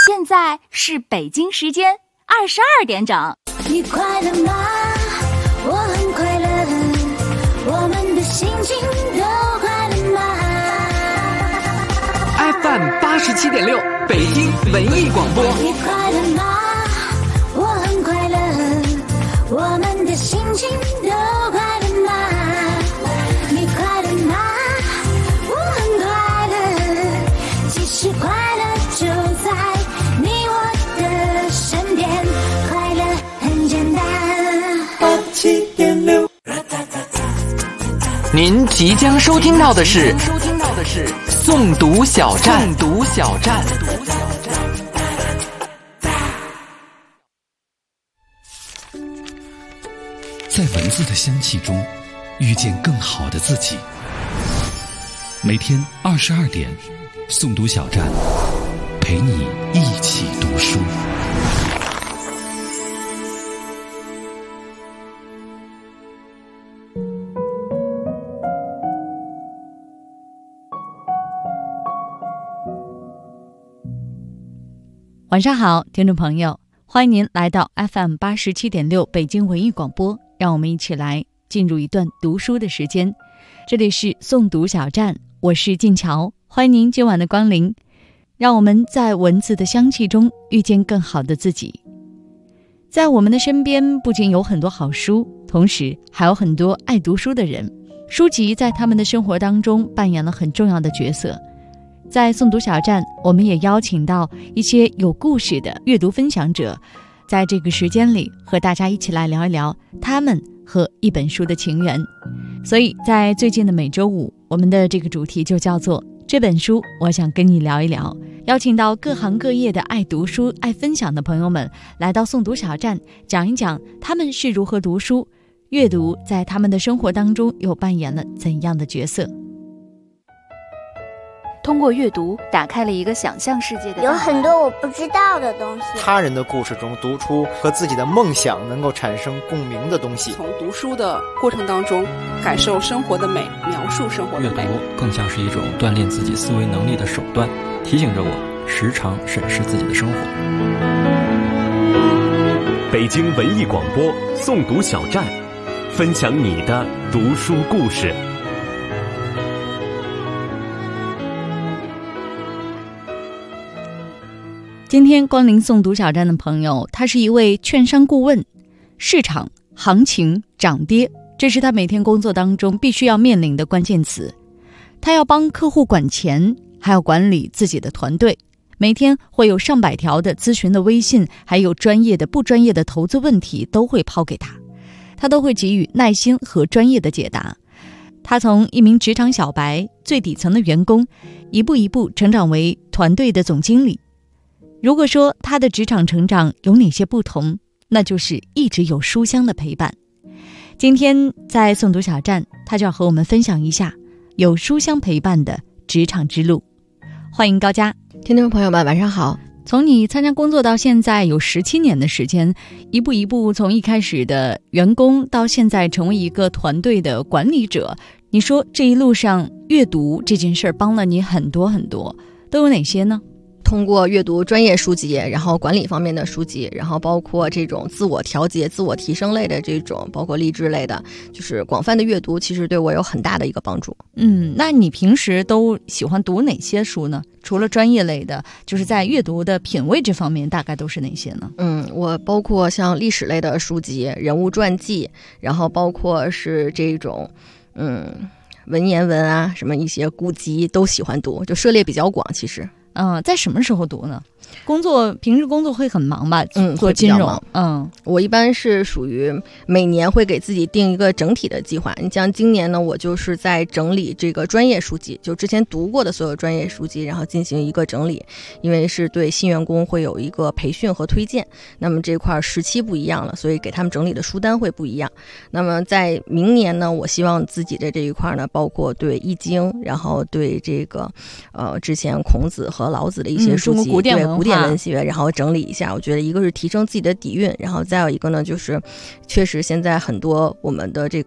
现在是北京时间22点整。 你快乐吗？我很快乐，我们的心情都快乐吗？ FM 87.6北京文艺广播。 你快乐吗？我很快乐，我们的心情都快乐吗？你快乐吗？我很快乐，其实快乐就在你我的身边，快乐很简单。87.6。 您即将收听到的是诵读小站。 在文字的香气中遇见更好的自己。每天22点，诵读小站陪你一起读书。 晚上好，听众朋友，欢迎您来到 FM 87.6北京文艺广播，让我们一起来进入一段读书的时间。这里是诵读小站，我是静乔，欢迎您今晚的光临。让我们在文字的香气中遇见更好的自己。在我们的身边不仅有很多好书，同时还有很多爱读书的人，书籍在他们的生活当中扮演了很重要的角色。在诵读小站，我们也邀请到一些有故事的阅读分享者，在这个时间里和大家一起来聊一聊他们和一本书的情缘。所以在最近的每周五，我们的这个主题就叫做这本书我想跟你聊一聊，邀请到各行各业的爱读书爱分享的朋友们来到诵读小站，讲一讲他们是如何读书，阅读在他们的生活当中又扮演了怎样的角色。 通过阅读打开了一个想象世界的， 有很多我不知道的东西。 他人的故事中读出和自己的梦想能够产生共鸣的东西。 从读书的过程当中感受生活的美，描述生活的美。 阅读更像是一种锻炼自己思维能力的手段，提醒着我时常审视自己的生活。 北京文艺广播诵读小站，分享你的读书故事。 今天光临诵读小站的朋友，他是一位券商顾问，市场、行情、涨跌，这是他每天工作当中必须要面临的关键词。他要帮客户管钱，还要管理自己的团队，每天会有上百条的咨询的微信，还有专业的不专业的投资问题都会抛给他，他都会给予耐心和专业的解答。他从一名职场小白、最底层的员工，一步一步成长为团队的总经理。如果说他的职场成长有哪些不同，那就是一直有书香的陪伴。今天在诵读小站，他就要和我们分享一下有书香陪伴的职场之路。欢迎高佳。 听众朋友们晚上好。 从你参加工作到现在有17年的时间，一步一步从一开始的员工到现在成为一个团队的管理者，你说这一路上阅读这件事儿帮了你很多很多，都有哪些呢？ 通过阅读专业书籍，然后管理方面的书籍，然后包括这种自我调节、自我提升类的这种，包括励志类的，就是广泛的阅读，其实对我有很大的一个帮助。 那你平时都喜欢读哪些书呢？除了专业类的，就是在阅读的品味这方面，大概都是哪些呢？ 我包括像历史类的书籍、人物传记，然后包括是这种，文言文啊，什么一些古籍都喜欢读，就涉猎比较广，其实。 在什么时候读呢？平时工作会很忙吧？做金融。 我一般是属于每年会给自己定一个整体的计划。你像今年呢，我就是在整理这个专业书籍，就之前读过的所有专业书籍，然后进行一个整理，因为是对新员工会有一个培训和推荐。那么这块时期不一样了，所以给他们整理的书单会不一样。那么在明年呢，我希望自己的这一块呢，包括对易经，然后对这个之前孔子和老子的一些书籍， 古典文学，然后整理一下。我觉得一个是提升自己的底蕴，然后再有一个呢，就是确实现在很多我们的这个大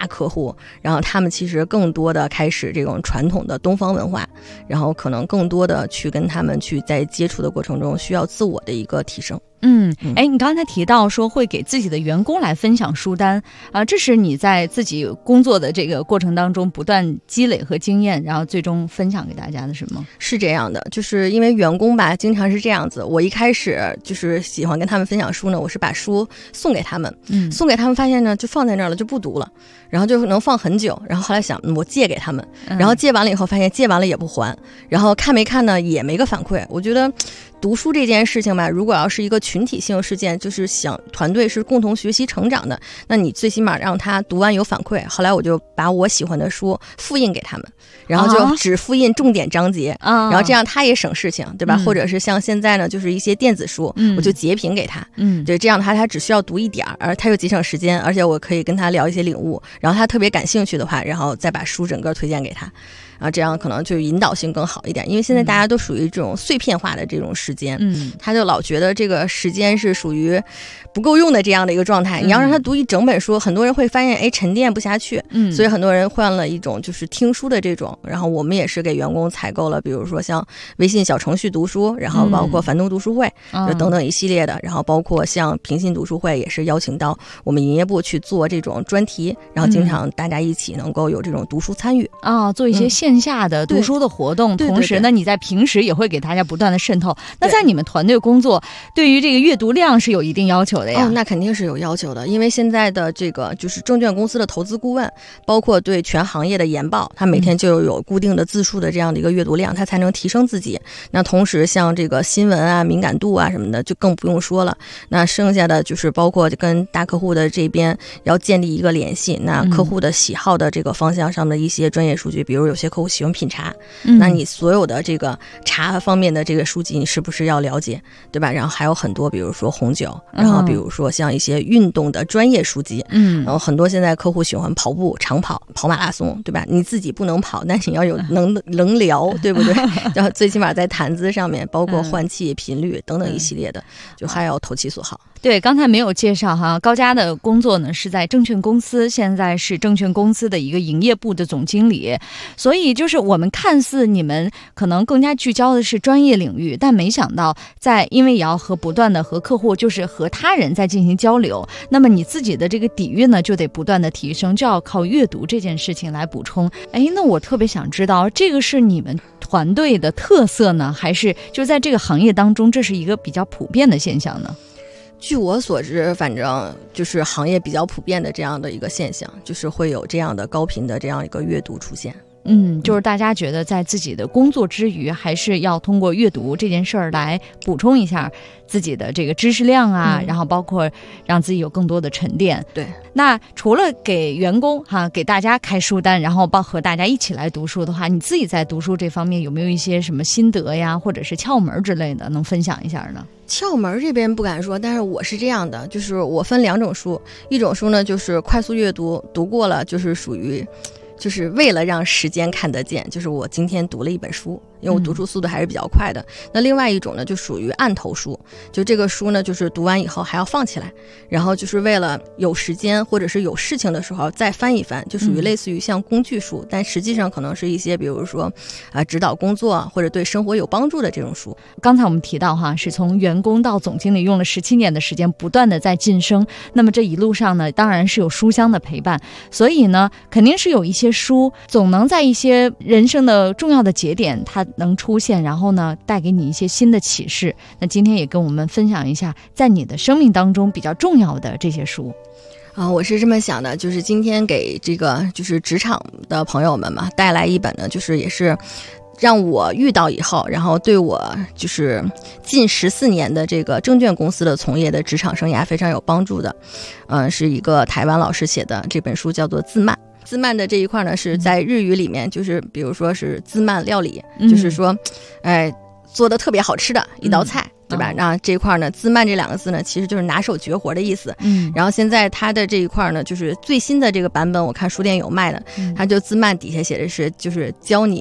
大客户，然后他们其实更多的开始这种传统的东方文化，然后可能更多的去跟他们去在接触的过程中需要自我的一个提升。 你刚才提到说会给自己的员工来分享书单啊，这是你在自己工作的这个过程当中不断积累和经验，然后最终分享给大家的是吗？ 是这样的，就是因为员工吧，经常是这样子。我一开始就是喜欢跟他们分享书呢，我是把书送给他们，送给他们发现呢就放在那儿了就不读了，然后就能放很久。然后后来想，我借给他们，然后借完了以后发现借完了也不还，然后看没看呢也没个反馈。我觉得读书这件事情吧，如果要是一个群体性事件，就是想团队是共同学习成长的，那你最起码让他读完有反馈。后来我就把我喜欢的书复印给他们，然后就只复印重点章节，然后这样他也省事情，对吧？或者是像现在呢，就是一些电子书，我就截屏给他，对，这样他只需要读一点，而他又节省时间，而且我可以跟他聊一些领悟，然后他特别感兴趣的话，然后再把书整个推荐给他。然后这样可能就引导性更好一点，因为现在大家都属于这种碎片化的这种时间，他就老觉得这个时间是属于不够用的这样的一个状态。你要让他读一整本书，很多人会发现沉淀不下去，所以很多人换了一种就是听书的这种。然后我们也是给员工采购了，比如说像微信小程序读书，然后包括樊登读书会，就等等一系列的，然后包括像平信读书会也是邀请到我们营业部去做这种专题，然后经常大家一起能够有这种读书参与做一些线下的读书的活动，同时呢，你在平时也会给大家不断的渗透。那在你们团队工作，对于这个阅读量是有一定要求的呀？ 那肯定是有要求的，因为现在的这个就是证券公司的投资顾问，包括对全行业的研报，他每天就有固定的字数的这样的一个阅读量，他才能提升自己。那同时像这个新闻啊、敏感度啊什么的，就更不用说了。那剩下的就是包括跟大客户的这边要建立一个联系，那客户的喜好的这个方向上的一些专业数据，比如有些客户喜欢品茶，那你所有的这个茶方面的这个书籍你是不是要了解，对吧？然后还有很多比如说红酒，然后比如说像一些运动的专业书籍，然后很多现在客户喜欢跑步、长跑、跑马拉松，对吧？你自己不能跑，但你要有能聊，对不对？然后最起码在谈资上面，包括换气、频率等等一系列的，就还要投其所好。 对，刚才没有介绍哈，高佳的工作呢是在证券公司，现在是证券公司的一个营业部的总经理，所以就是我们看似你们可能更加聚焦的是专业领域，但没想到因为也要不断的和客户，就是和他人在进行交流，那么你自己的这个底蕴呢就得不断的提升，就要靠阅读这件事情来补充。那我特别想知道，这个是你们团队的特色呢，还是就在这个行业当中这是一个比较普遍的现象呢？ 据我所知，反正就是行业比较普遍的这样的一个现象，就是会有这样的高频的这样一个阅读出现。 就是大家觉得在自己的工作之余，还是要通过阅读这件事儿来补充一下自己的这个知识量啊，然后包括让自己有更多的沉淀。 对， 那除了给员工给大家开书单，然后和大家一起来读书的话，你自己在读书这方面有没有一些什么心得呀，或者是窍门之类的，能分享一下呢？ 窍门这边不敢说，但是我是这样的，就是我分两种书，一种书呢就是快速阅读，读过了就是属于就是为了让时间看得见，就是我今天读了一本书，因为我读书速度还是比较快的。那另外一种呢就属于案头书，就这个书呢就是读完以后还要放起来，然后就是为了有时间或者是有事情的时候再翻一翻，就属于类似于像工具书，但实际上可能是一些比如说指导工作或者对生活有帮助的这种书。 刚才我们提到是从员工到总经理用了17年的时间不断的在晋升，那么这一路上呢当然是有书香的陪伴，所以呢肯定是有一些书总能在一些人生的重要的节点它能出现，然后呢带给你一些新的启示。那今天也跟我们分享一下在你的生命当中比较重要的这些书。 我是这么想的，就是今天给这个就是职场的朋友们嘛带来一本呢，就是也是让我遇到以后，然后对我就是近14年的这个证券公司的从业的职场生涯非常有帮助的。是一个台湾老师写的，这本书叫做自慢。自慢的这一块呢是在日语里面，就是比如说是自慢料理，就是说做的特别好吃的一道菜，对吧？那这一块呢，自慢这2个字呢，其实就是拿手绝活的意思。然后现在它的这一块呢，就是最新的这个版本，我看书店有卖的，它就自慢底下写的是，就是教你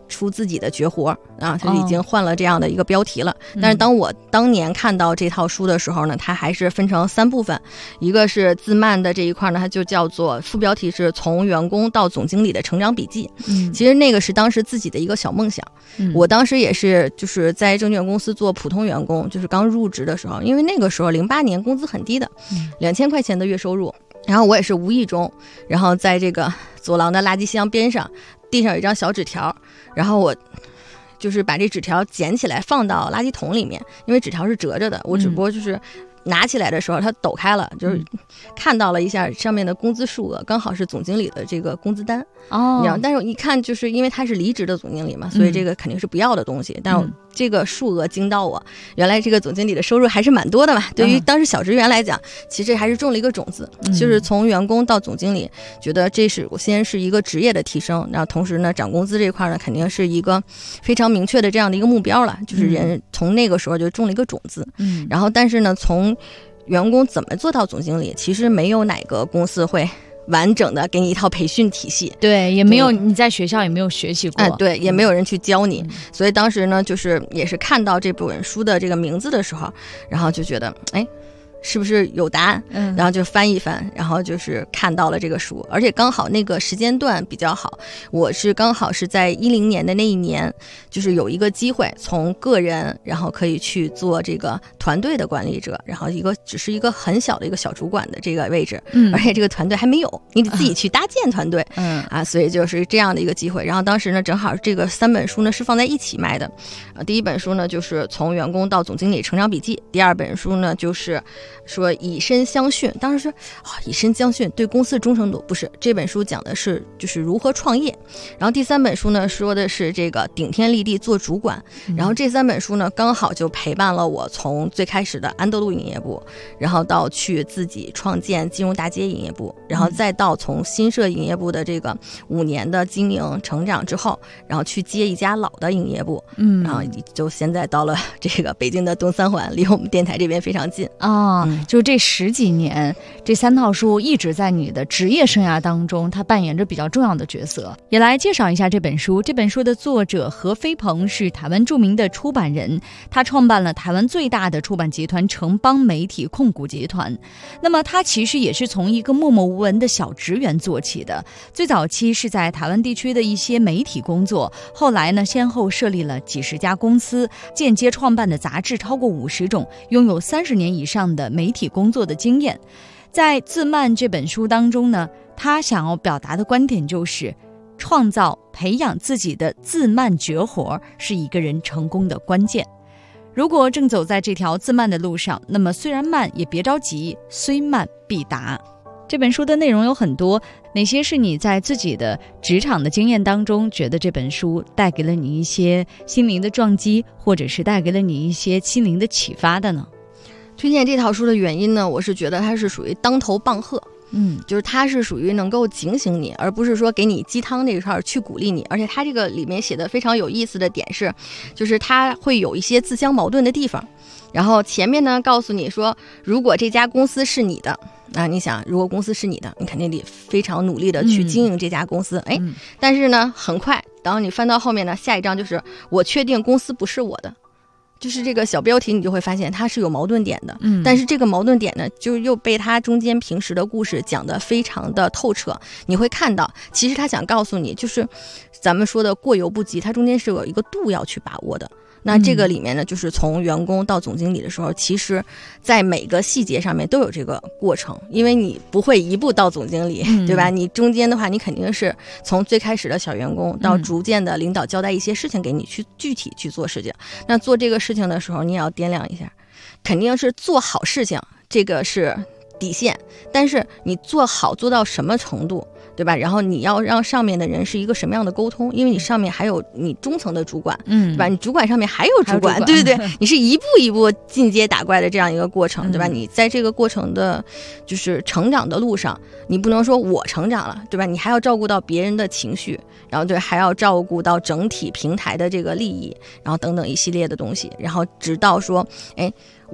出自己的绝活啊，他已经换了这样的一个标题了。但是当我当年看到这套书的时候呢，它还是分成3部分，一个是自曼的这一块呢，它就叫做副标题是从员工到总经理的成长笔记。其实那个是当时自己的一个小梦想。我当时也是就是在证券公司做普通员工，就是刚入职的时候，因为那个时候08年工资很低的，2000块钱的月收入。然后我也是无意中，然后在这个走廊的垃圾箱边上地上有一张小纸条，然后我就是把这纸条捡起来放到垃圾桶里面，因为纸条是折着的，我只不过就是拿起来的时候它抖开了，就是看到了一下上面的工资数额，刚好是总经理的这个工资单。但是我一看，就是因为他是离职的总经理嘛，所以这个肯定是不要的东西。但是这个数额惊到我，原来这个总经理的收入还是蛮多的嘛。对于当时小职员来讲，其实还是种了一个种子，就是从员工到总经理，觉得这是我先是一个职业的提升，然后同时呢，涨工资这块呢，肯定是一个非常明确的这样的一个目标了，就是人从那个时候就种了一个种子。然后但是呢，从员工怎么做到总经理，其实没有哪个公司会完整的给你一套培训体系， 对，也没有你在学校也没有学习过， 对，也没有人去教你。所以当时呢，就是也是看到这本书的这个名字的时候，然后就觉得，哎，是不是有答案？然后就翻一翻，然后就是看到了这个书，而且刚好那个时间段比较好，我是刚好是在2010年的那一年，就是有一个机会从个人，然后可以去做这个团队的管理者，然后只是一个很小的一个小主管的这个位置，而且这个团队还没有，你得自己去搭建团队，所以就是这样的一个机会。然后当时呢，正好这个3本书呢是放在一起卖的，第一本书呢就是从员工到总经理成长笔记，第2本书呢就是说以身相训。当时说以身相训对公司忠诚度，不是，这本书讲的是就是如何创业。然后第3本书呢说的是这个顶天立地做主管。然后这3本书呢刚好就陪伴了我从最开始的安德路营业部，然后到去自己创建金融大街营业部，然后再到从新社营业部的这个5年的经营成长之后，然后去接一家老的营业部，然后就现在到了这个北京的东3环，离我们电台这边非常近就这10几年，这3套书一直在你的职业生涯当中，它扮演着比较重要的角色。也来介绍一下这本书。这本书的作者何飞鹏是台湾著名的出版人，他创办了台湾最大的出版集团城邦媒体控股集团。那么他其实也是从一个默默无闻的小职员做起的，最早期是在台湾地区的一些媒体工作，后来呢先后设立了几十家公司，间接创办的杂志超过50种，拥有30年以上的媒体工作的经验。在自曼这本书当中呢，他想要表达的观点就是创造培养自己的自曼绝活是一个人成功的关键。如果正走在这条自曼的路上，那么虽然慢也别着急，虽慢必达。这本书的内容有很多，哪些是你在自己的职场的经验当中觉得这本书带给了你一些心灵的撞击，或者是带给了你一些心灵的启发的呢？ 推荐这套书的原因呢，我是觉得它是属于当头棒喝，就是它是属于能够警醒你，而不是说给你鸡汤那一块去鼓励你。而且它这个里面写的非常有意思的点是，就是它会有一些自相矛盾的地方。然后前面呢告诉你说，如果这家公司是你的，你想如果公司是你的，你肯定得非常努力的去经营这家公司。但是呢很快，当你翻到后面呢，下一章就是我确定公司不是我的。就是这个小标题你就会发现它是有矛盾点的，但是这个矛盾点呢就又被它中间平时的故事讲得非常的透彻。你会看到其实他想告诉你，就是咱们说的过犹不及，它中间是有一个度要去把握的。那这个里面呢，就是从员工到总经理的时候，其实在每个细节上面都有这个过程，因为你不会一步到总经理，对吧？你中间的话，你肯定是从最开始的小员工到逐渐的领导交代一些事情给你去具体去做事情。那做这个事情的时候，你也要掂量一下，肯定是做好事情，这个是底线，但是你做好做到什么程度，对吧？然后你要让上面的人是一个什么样的沟通，因为你上面还有你中层的主管，对吧？你主管上面还有主管，对对对，你是一步一步进阶打怪的这样一个过程，对吧？你在这个过程的就是成长的路上，你不能说我成长了，对吧？你还要照顾到别人的情绪，然后对，还要照顾到整体平台的这个利益，然后等等一系列的东西，然后直到说，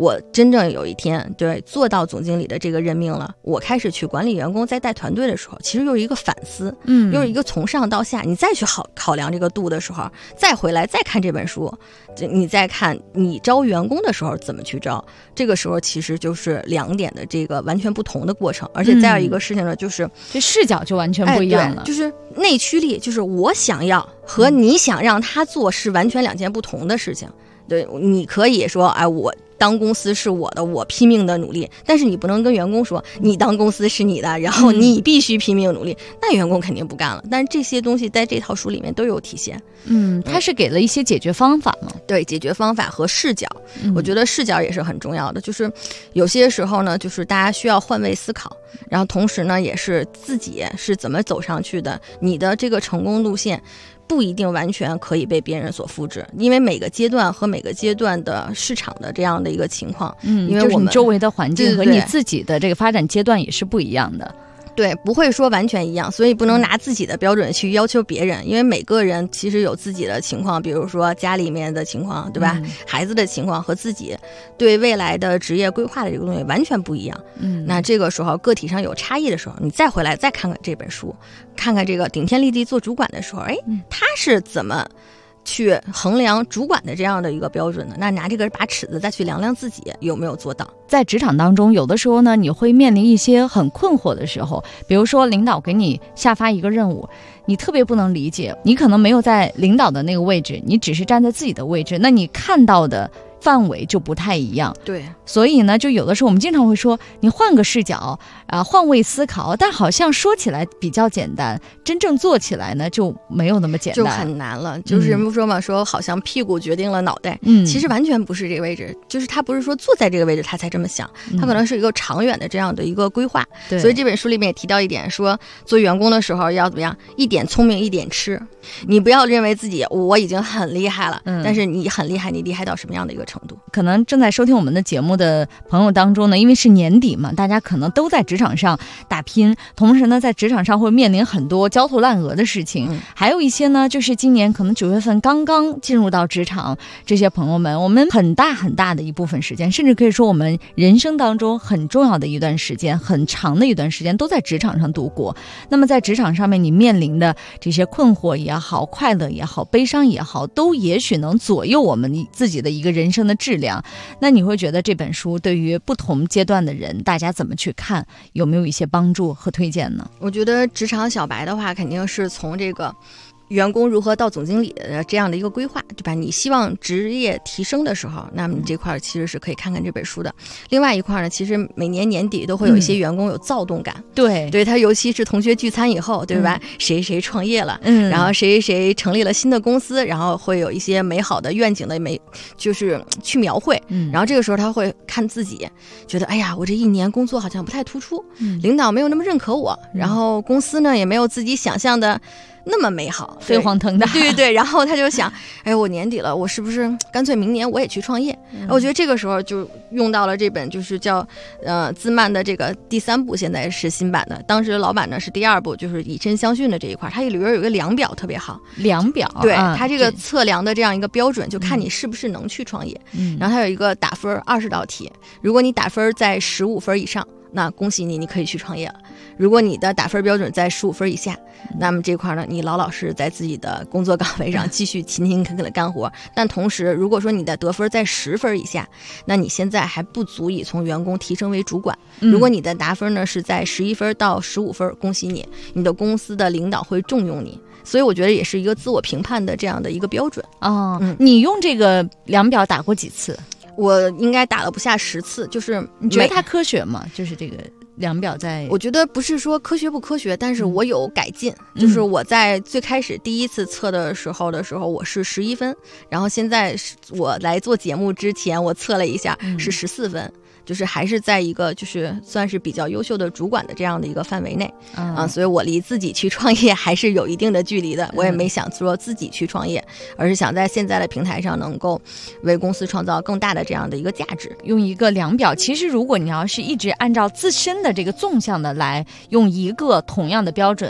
我真正有一天对做到总经理的这个任命了，我开始去管理员工，在带团队的时候，其实又是一个反思，又是一个从上到下，你再去考量这个度的时候，再回来再看这本书，你再看你招员工的时候怎么去招，这个时候其实就是2点的这个完全不同的过程。而且再有一个事情呢，就是这视角就完全不一样了， 就是内驱力，就是我想要和你想让他做是完全2件不同的事情。对，你可以说哎，我当公司是我的，我拼命的努力，但是你不能跟员工说你当公司是你的，然后你必须拼命努力，那员工肯定不干了。但是这些东西在这套书里面都有体现。 他是给了一些解决方法吗？ 对，解决方法和视角，我觉得视角也是很重要的。就是有些时候呢，就是大家需要换位思考，然后同时呢，也是自己是怎么走上去的，你的这个成功路线不一定完全可以被别人所复制，因为每个阶段和每个阶段的市场的这样的一个情况，因为我们、 就是你周围的环境和你自己的这个发展阶段也是不一样的。 对，不会说完全一样，所以不能拿自己的标准去要求别人，因为每个人其实有自己的情况，比如说家里面的情况，对吧？孩子的情况和自己对未来的职业规划的这个东西完全不一样。那这个时候个体上有差异的时候，你再回来再看看这本书，看看这个顶天立地做主管的时候，他是怎么去衡量主管的这样的一个标准的，那拿这个把尺子再去量量自己有没有做到。 在职场当中，有的时候呢，你会面临一些很困惑的时候，比如说领导给你下发一个任务，你特别不能理解，你可能没有在领导的那个位置，你只是站在自己的位置，那你看到的范围就不太一样。 对， 所以呢，就有的时候我们经常会说，你换个视角换位思考，但好像说起来比较简单，真正做起来呢就没有那么简单， 就很难了。就是人不说嘛，说好像屁股决定了脑袋，其实完全不是这个位置，就是他不是说坐在这个位置他才这么想，他可能是一个长远的这样的一个规划。所以这本书里面也提到一点，说做员工的时候要怎么样，一点聪明一点吃，你不要认为自己我已经很厉害了，但是你很厉害，你厉害到什么样的一个程度？ 可能正在收听我们的节目的朋友当中呢，因为是年底嘛，大家可能都在职场上打拼，同时呢在职场上会面临很多焦头烂额的事情，还有一些呢就是今年可能9月份刚刚进入到职场，这些朋友们，我们很大很大的一部分时间，甚至可以说我们人生当中很重要的一段时间，很长的一段时间都在职场上度过。那么在职场上面你面临的这些困惑也好，快乐也好，悲伤也好，都也许能左右我们自己的一个人生的质量。那你会觉得这本书对于不同阶段的人，大家怎么去看，有没有一些帮助和推荐呢？ 我觉得职场小白的话，肯定是从这个员工如何到总经理的这样的一个规划，对吧？你希望职业提升的时候，那么你这块其实是可以看看这本书的。另外一块呢，其实每年年底都会有一些员工有躁动感，对他尤其是同学聚餐以后，对吧？谁谁创业了，然后谁谁成立了新的公司，然后会有一些美好的愿景的就是去描绘，然后这个时候他会看自己，觉得哎呀，我这一年工作好像不太突出，领导没有那么认可我，然后公司呢也没有自己想象的那么美好， 飞黄腾达， 对对对，然后他就想，哎，我年底了，我是不是干脆明年我也去创业？我觉得这个时候就用到了这本就是叫兹曼的这个第3部，现在是新版的，当时老版呢是第2部，就是以身相训的这一块，它里边有一个量表特别好， 量表， 对，它这个测量的这样一个标准，就看你是不是能去创业。然后它有一个打分20道题，如果你打分在15分以上，那恭喜你，你可以去创业了。如果你的打分标准在15分以下，那么这块呢，你老老实实在自己的工作岗位上继续勤勤恳恳的干活。但同时，如果说你的得分在10分以下，那你现在还不足以从员工提升为主管。如果你的打分呢是在11分到15分，恭喜你，你的公司的领导会重用你。所以我觉得也是一个自我评判的这样的一个标准。 你用这个量表打过几次？ 我应该打了不下10次。就是你觉得它科学吗？就是这个量表我觉得不是说科学不科学，但是我有改进。就是我在最开始第一次测的时候我是11分，然后现在我来做节目之前我测了一下是14分。就是还是在一个就是算是比较优秀的主管的这样的一个范围内所以我离自己去创业还是有一定的距离的。我也没想说自己去创业，而是想在现在的平台上能够为公司创造更大的这样的一个价值。 用一个量表，其实如果你要是一直按照自身的这个纵向的来用一个同样的标准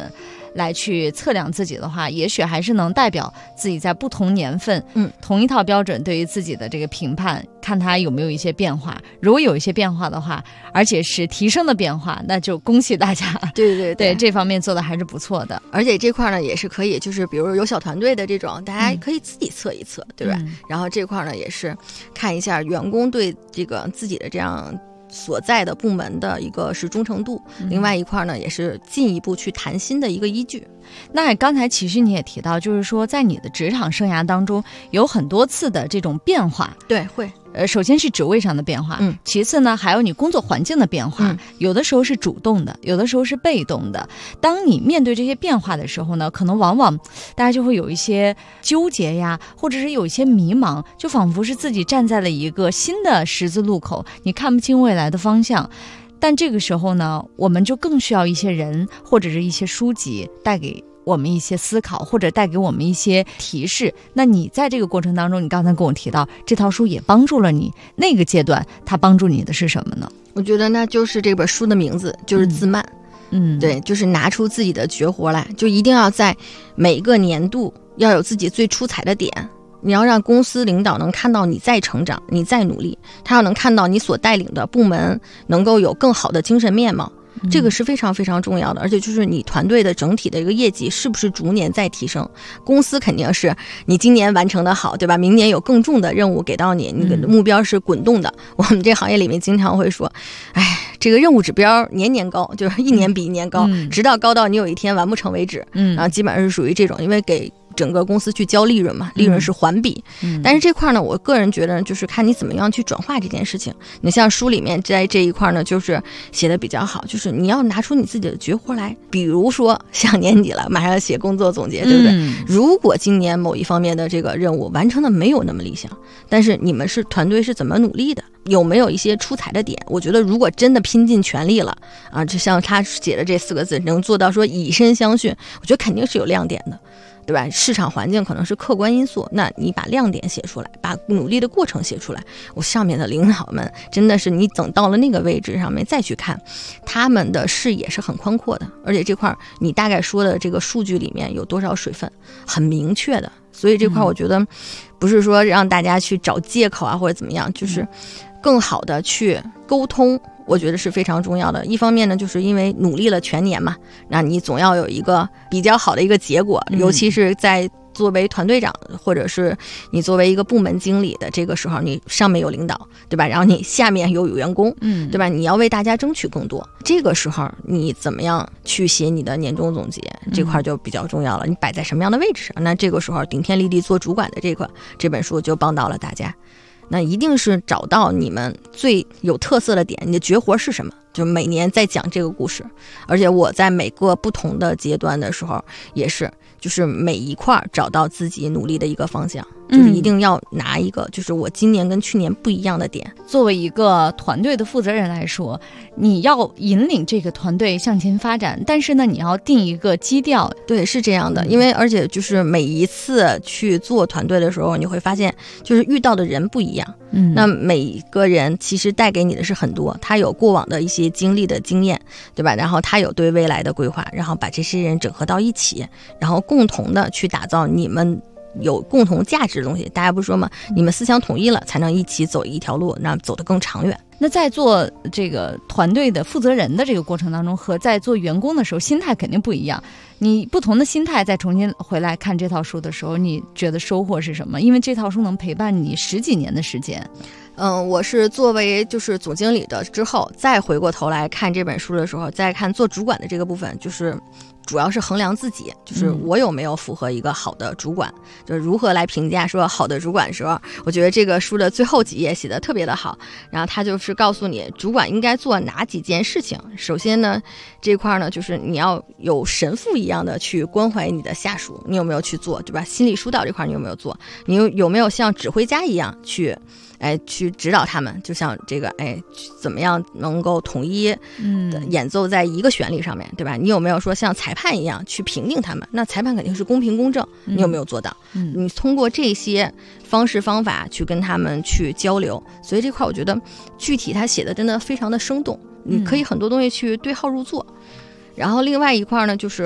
来去测量自己的话，也许还是能代表自己在不同年份，同一套标准对于自己的这个评判，看它有没有一些变化。如果有一些变化的话，而且是提升的变化，那就恭喜大家。对，这方面做的还是不错的。 而且这块呢也是可以，就是比如有小团队的这种，大家可以自己测一测，对吧？然后这块呢也是看一下员工对这个自己的这样所在的部门的一个是忠诚度，另外一块呢也是进一步去谈薪的一个依据。 那刚才其实你也提到，就是说在你的职场生涯当中有很多次的这种变化。 对，会。 首先是职位上的变化，其次呢还有你工作环境的变化，有的时候是主动的，有的时候是被动的。当你面对这些变化的时候呢，可能往往大家就会有一些纠结呀，或者是有一些迷茫，就仿佛是自己站在了一个新的十字路口，你看不清未来的方向。但这个时候呢，我们就更需要一些人或者是一些书籍带给我们一些思考，或者带给我们一些提示。那你在这个过程当中，你刚才跟我提到这套书也帮助了你，那个阶段它帮助你的是什么呢？ 我觉得那就是这本书的名字，就是自慢。对，就是拿出自己的绝活来，就一定要在每一个年度要有自己最出彩的点。你要让公司领导能看到你在成长，你在努力，他要能看到你所带领的部门能够有更好的精神面貌，这个是非常非常重要的。而且就是你团队的整体的一个业绩是不是逐年在提升，公司肯定是你今年完成的好，对吧？明年有更重的任务给到你，你的目标是滚动的。我们这行业里面经常会说，这个任务指标年年高，就是一年比一年高，直到高到你有一天完不成为止。然后基本上是属于这种，因为给整个公司去交利润嘛，利润是环比。但是这块呢，我个人觉得就是看你怎么样去转化这件事情。你像书里面在这一块呢，就是写的比较好，就是你要拿出你自己的绝活来。比如说像年底了，马上要写工作总结，对不对？如果今年某一方面的这个任务完成的没有那么理想，但是你们是团队是怎么努力的，有没有一些出彩的点？我觉得如果真的拼尽全力了啊，就像他写的这4个字，能做到说以身相训，我觉得肯定是有亮点的，对吧？市场环境可能是客观因素，那你把亮点写出来，把努力的过程写出来，我上面的领导们真的是你等到了那个位置上面再去看，他们的视野是很宽阔的，而且这块你大概说的这个数据里面有多少水分很明确的。所以这块我觉得不是说让大家去找借口啊或者怎么样，就是更好的去沟通，我觉得是非常重要的。一方面呢，就是因为努力了全年嘛，那你总要有一个比较好的一个结果，尤其是在作为团队长或者是你作为一个部门经理的这个时候，你上面有领导，对吧？然后你下面有员工，对吧？你要为大家争取更多，这个时候你怎么样去写你的年终总结，这块就比较重要了。你摆在什么样的位置上，那这个时候顶天立地做主管的这本书就帮到了大家。那一定是找到你们最有特色的点，你的绝活是什么，就每年在讲这个故事。而且我在每个不同的阶段的时候也是，就是每一块找到自己努力的一个方向，就是一定要拿一个就是我今年跟去年不一样的点。 作为一个团队的负责人来说，你要引领这个团队向前发展，但是呢你要定一个基调。 对，是这样的。因为而且就是每一次去做团队的时候，你会发现就是遇到的人不一样，那每一个人其实带给你的是很多，他有过往的一些经历的经验，对吧？然后他有对未来的规划，然后把这些人整合到一起，然后共同的去打造你们有共同价值的东西。大家不说嘛，你们思想统一了才能一起走一条路，那走得更长远。 那在做这个团队的负责人的这个过程当中，和在做员工的时候心态肯定不一样。你不同的心态再重新回来看这套书的时候，你觉得收获是什么？因为这套书能陪伴你10几年的时间。 我是作为就是总经理的之后，再回过头来看这本书的时候，再看做主管的这个部分，就是主要是衡量自己，就是我有没有符合一个好的主管，就是如何来评价说好的主管的时候，我觉得这个书的最后几页写的特别的好。然后他就是告诉你主管应该做哪几件事情。首先呢，这块呢就是你要有神父一样的去关怀你的下属，你有没有去做，对吧？心理疏导这块你有没有做？你有没有像指挥家一样去指导他们，就像这个怎么样能够统一演奏在一个旋律上面，对吧？你有没有说像裁判一样去评定他们？那裁判肯定是公平公正，你有没有做到？你通过这些方式方法去跟他们去交流。所以这块我觉得具体他写的真的非常的生动，你可以很多东西去对号入座。然后另外一块呢，就是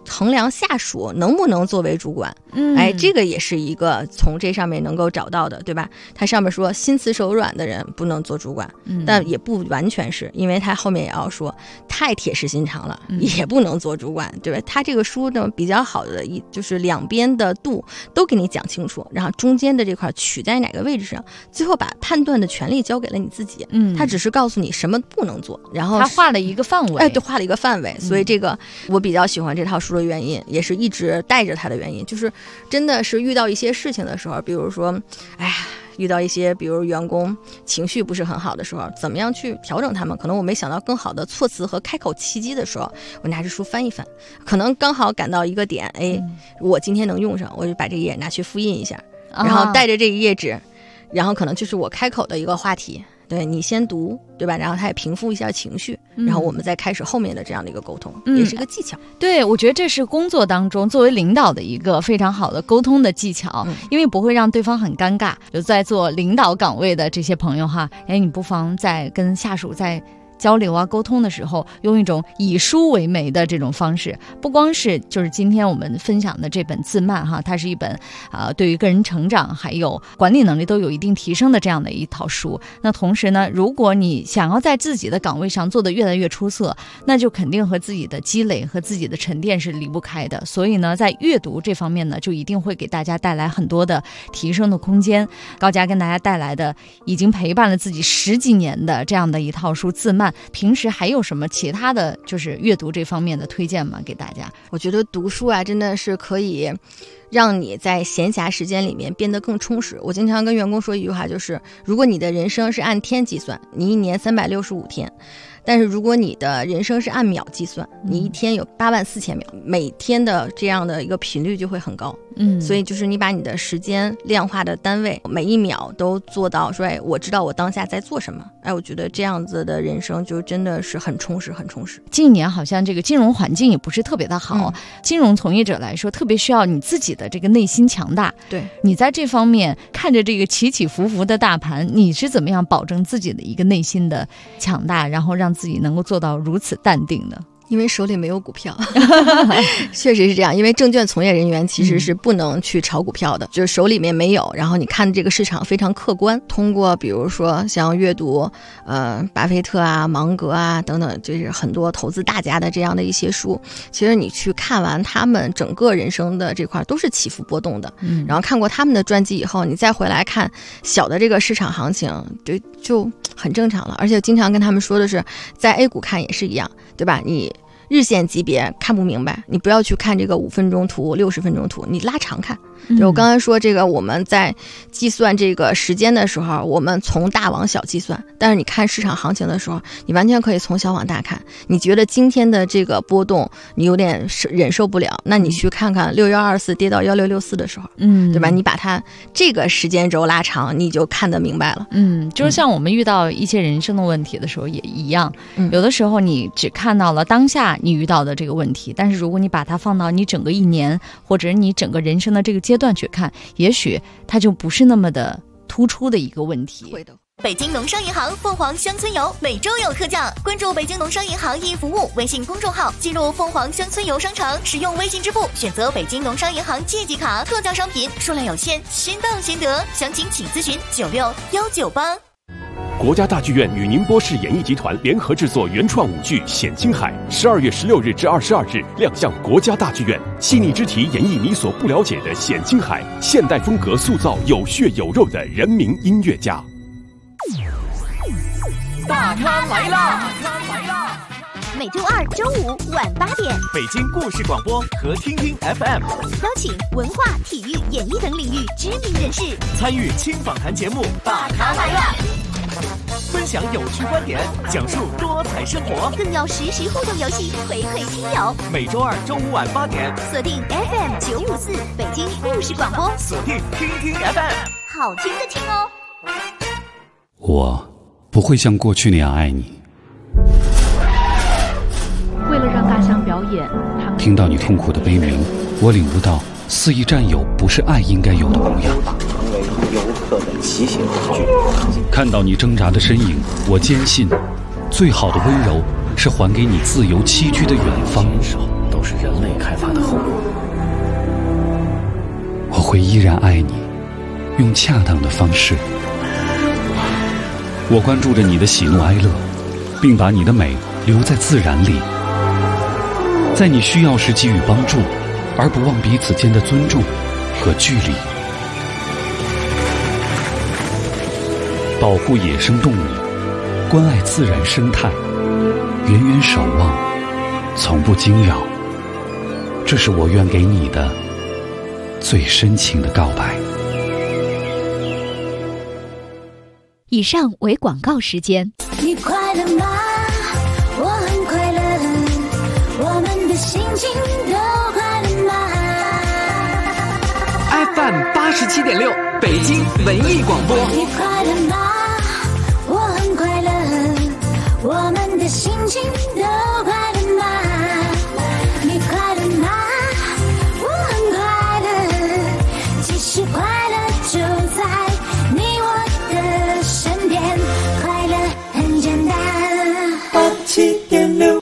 衡量下属能不能作为主管。这个也是一个从这上面能够找到的，对吧？他上面说心慈手软的人不能做主管，但也不完全是，因为他后面也要说太铁石心肠了，也不能做主管，对吧？他这个书呢比较好的就是两边的度都给你讲清楚，然后中间的这块取在哪个位置上，最后把判断的权利交给了你自己。他只是告诉你什么不能做，然后他画了一个范围， 对，画了一个范围。所以这个我比较喜欢这套书的原因，也是一直带着它的原因，就是真的是遇到一些事情的时候，比如说遇到一些比如员工情绪不是很好的时候，怎么样去调整他们，可能我没想到更好的措辞和开口契机的时候，我拿着书翻一翻，可能刚好赶到一个点，我今天能用上，我就把这页拿去复印一下，然后带着这一页纸，然后可能就是我开口的一个话题，对，你先读，对吧？然后他也平复一下情绪，然后我们再开始后面的这样的一个沟通，也是一个技巧。 对，我觉得这是工作当中作为领导的一个非常好的沟通的技巧，因为不会让对方很尴尬。就在做领导岗位的这些朋友哈，你不妨在跟下属在交流啊沟通的时候，用一种以书为媒的这种方式，不光是就是今天我们分享的这本自慢哈，它是一本对于个人成长还有管理能力都有一定提升的这样的一套书。那同时呢，如果你想要在自己的岗位上做得越来越出色，那就肯定和自己的积累和自己的沉淀是离不开的。所以呢，在阅读这方面呢，就一定会给大家带来很多的提升的空间。高佳跟大家带来的已经陪伴了自己10几年的这样的一套书自慢，平时还有什么其他的就是阅读这方面的推荐吗？给大家？ 我觉得读书啊，真的是可以让你在闲暇时间里面变得更充实。我经常跟员工说一句话，就是如果你的人生是按天计算，你一年365天，但是如果你的人生是按秒计算，你一天有84000秒，每天的这样的一个频率就会很高。所以就是你把你的时间量化的单位，每一秒都做到说，我知道我当下在做什么。我觉得这样子的人生就真的是很充实，很充实。 近年好像这个金融环境也不是特别的好，金融从业者来说，特别需要你自己的这个内心强大。 对， 你在这方面看着这个起起伏伏的大盘，你是怎么样保证自己的一个内心的强大，然后让自己能够做到如此淡定的？ 因为手里没有股票确实是这样，因为证券从业人员其实是不能去炒股票的，就是手里面没有，然后你看这个市场非常客观，通过比如说像阅读巴菲特啊、芒格啊等等，就是很多投资大家的这样的一些书，其实你去看完他们整个人生的这块都是起伏波动的，然后看过他们的传记以后，你再回来看小的这个市场行情，就很正常了。而且经常跟他们说的是，在 A 股看也是一样，对吧？你日线级别看不明白，你不要去看这个5分钟图、60分钟图，你拉长看。我刚才说这个，我们在计算这个时间的时候，我们从大往小计算，但是你看市场行情的时候，你完全可以从小往大看。你觉得今天的这个波动你有点忍受不了，那你去看看6124跌到1664的时候，对吧？你把它这个时间轴拉长，你就看得明白了。 就是像我们遇到一些人生的问题的时候也一样，有的时候你只看到了当下你遇到的这个问题，但是如果你把它放到你整个1年或者你整个人生的这个阶段去看，也许它就不是那么的突出的一个问题。 会的。 北京农商银行凤凰乡村游每周有特价，关注北京农商银行1服务微信公众号，进入凤凰乡村游商城，使用微信支付，选择北京农商银行借记卡，特价商品数量有限，先到先得，详情请咨询96198。 国家大剧院与宁波市演艺集团联合制作原创舞剧《显青海》，12月16日至22日亮相国家大剧院，细腻之题演绎你所不了解的显青海，现代风格塑造有血有肉的人民音乐家。 大咖来啦！ 每周2、周5晚8点， 北京故事广播和听听 FM 邀请文化、体育、演艺等领域知名人士参与轻访谈节目《大咖来啦》，分享有趣观点，讲述多彩生活， 更有实时互动游戏回馈听友。 每周2、周5晚8点， 锁定 FM 954北京故事广播， 锁定听听 FM， 好听的听哦。 我不会像过去那样爱你。 为了让大象表演， 听到你痛苦的悲鸣，我领悟到肆意占有不是爱应该有的模样。 成为游客的骑行工具。 看到你挣扎的身影，我坚信，最好的温柔是还给你自由栖居的远方。 都是人类开发的后果。 我会依然爱你，用恰当的方式。我关注着你的喜怒哀乐，并把你的美留在自然里，在你需要时给予帮助，而不忘彼此间的尊重和距离。保护野生动物，关爱自然生态，远远守望，从不惊扰，这是我愿给你的最深情的告白。 以上为广告时间。 你快乐吗？我很快乐，我们的心情都快乐吗？ FM 87.6北京文艺广播。 你快乐吗？我很快乐，我们的心情都快乐吗？你快乐吗？我很快乐，其实快乐就在你我的身边，快乐很简单。87.6。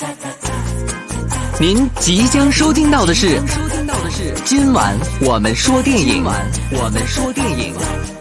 您即将收听到的是今晚我们说电影。